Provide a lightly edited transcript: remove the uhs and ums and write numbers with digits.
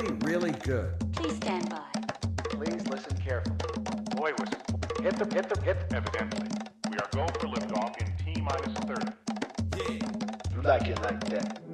really, really good. Please stand by. Please listen carefully. Boy whistle. Hit the. Evidently. We are go for liftoff in T-minus 30. Like it like that.